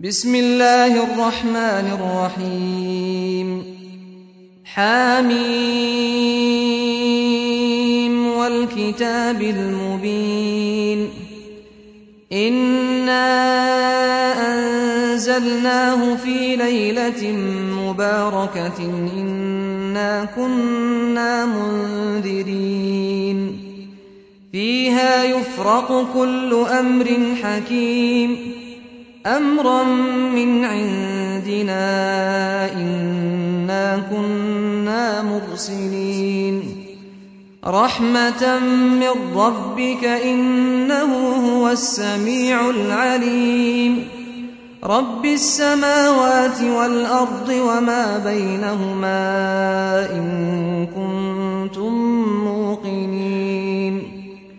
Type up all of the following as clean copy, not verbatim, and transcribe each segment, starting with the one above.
بسم الله الرحمن الرحيم حميم والكتاب المبين إنا أنزلناه في ليلة مباركة إنا كنا منذرين فيها يفرق كل أمر حكيم أمرا من عندنا إنا كنا مرسلين رحمة من ربك إنه هو السميع العليم رب السماوات والأرض وما بينهما إن كنتم موقنين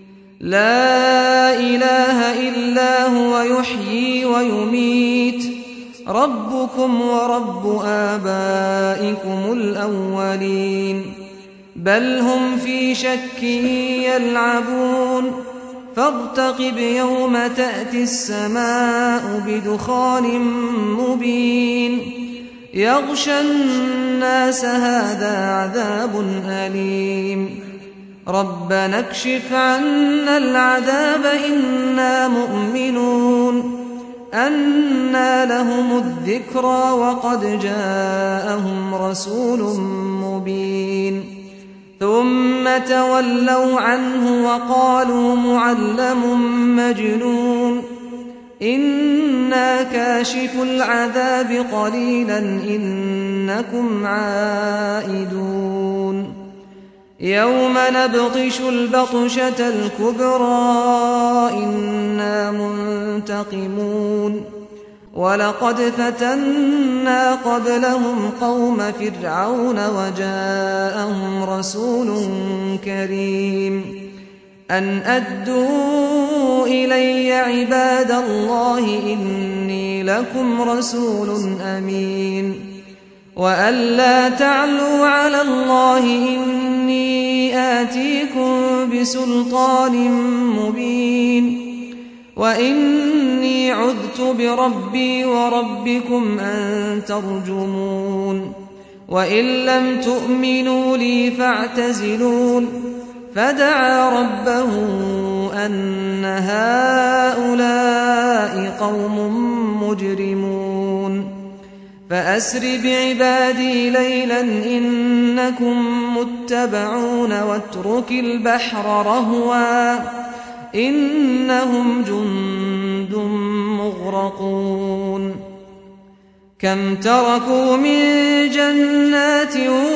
لا إله إلا هو يحيي ويميت ربكم ورب آبائكم الأولين بل هم في شك يلعبون فارتقب يوم تأتي السماء بدخان مبين يغشى الناس هذا عذاب أليم ربنا اكشف عنا العذاب إنا مؤمنون أنى لهم الذكرى وقد جاءهم رسول مبين ثم تولوا عنه وقالوا معلم مجنون إنا كاشف العذاب قليلا إنكم عائدون يوم نبطش البطشة الكبرى إنا منتقمون ولقد فتنا قبلهم قوم فرعون وجاءهم رسول كريم أن أدوا إلي عباد الله إني لكم رسول أمين وأن لا تعلوا على الله إني آتيكم بسلطان مبين وإني عذت بربي وربكم أن ترجمون وإن لم تؤمنوا لي فاعتزلون فدعا ربه أن هؤلاء قوم مجرمون فأسر بعبادي ليلا إنكم متبعون واترك البحر رهوا إنهم جند مغرقون كم تركوا من جنات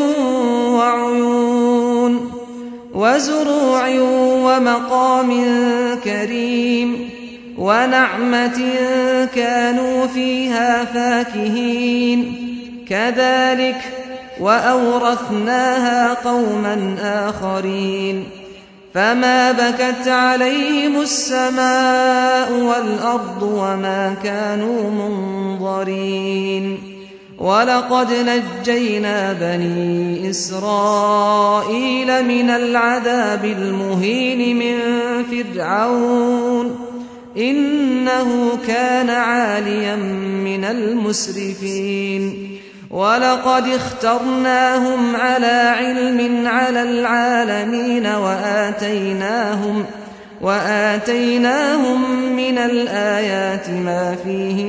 وعيون وزروع ومقام كريم ونعمة كانوا فيها فاكهين كذلك وأورثناها قوما آخرين فما بكت عليهم السماء والأرض وما كانوا منظرين ولقد نجينا بني إسرائيل من العذاب المهين من فرعون إنه كان عاليا من المسرفين ولقد اخترناهم على علم على العالمين وآتيناهم من الآيات ما فيه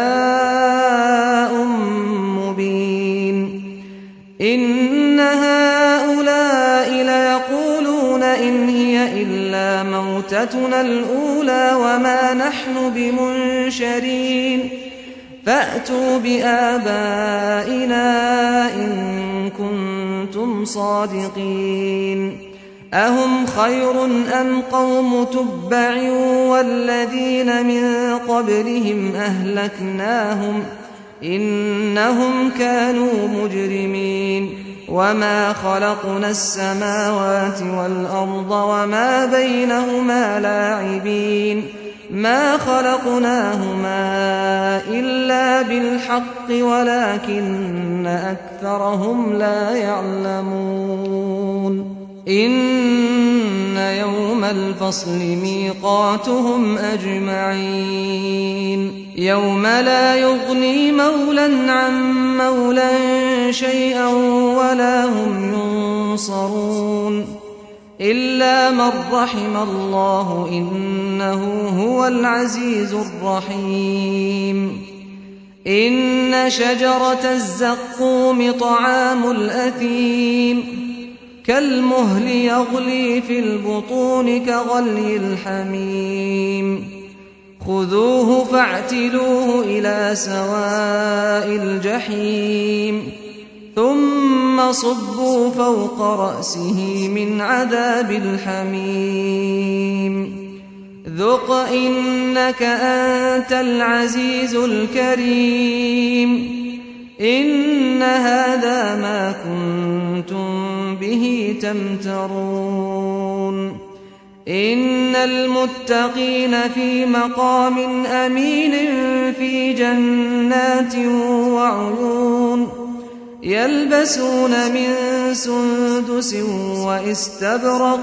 بلاء مبين إن هؤلاء ليقولون إن هي إلا موتتنا الأولى وما نحن بمنشرين فأتوا بآبائنا إن كنتم صادقين أهم خير أم قوم تبع والذين من قبلهم أهلكناهم إنهم كانوا مجرمين وما خلقنا السماوات والأرض وما بينهما لاعبين ما خلقناهما إلا بالحق ولكن أكثرهم لا يعلمون إن يوم الفصل ميقاتهم أجمعين يوم لا يغني مولى عن مولى شيئا ولا هم ينصرون إلا من رحم الله إنه هو العزيز الرحيم إن شجرة الزقوم طعام الأثيم كالمهل يغلي في البطون كغلي الحميم خذوه فاعتلوه إلى سواء الجحيم ثم صبوا فوق رأسه من عذاب الحميم ذق إنك أنت العزيز الكريم إن هذا ما كنتم به تمترون إن المتقين في مقام أمين في جنات وعيون يلبسون من سندس واستبرق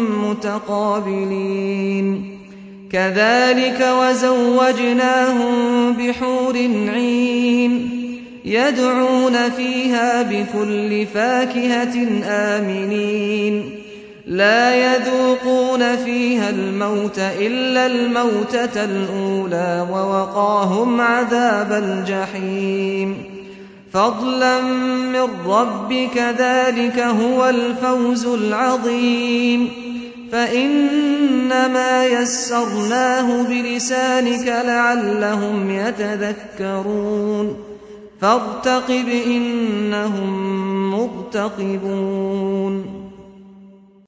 متقابلين كذلك وزوجناهم بحور عين يدعون فيها بكل فاكهة آمنين لا يذوقون فيها الموت إلا الموتة الأولى ووقاهم عذاب الجحيم فضلا من ربك ذلك هو الفوز العظيم فإنما يسرناه بلسانك لعلهم يتذكرون فارتقب إنهم مرتقبون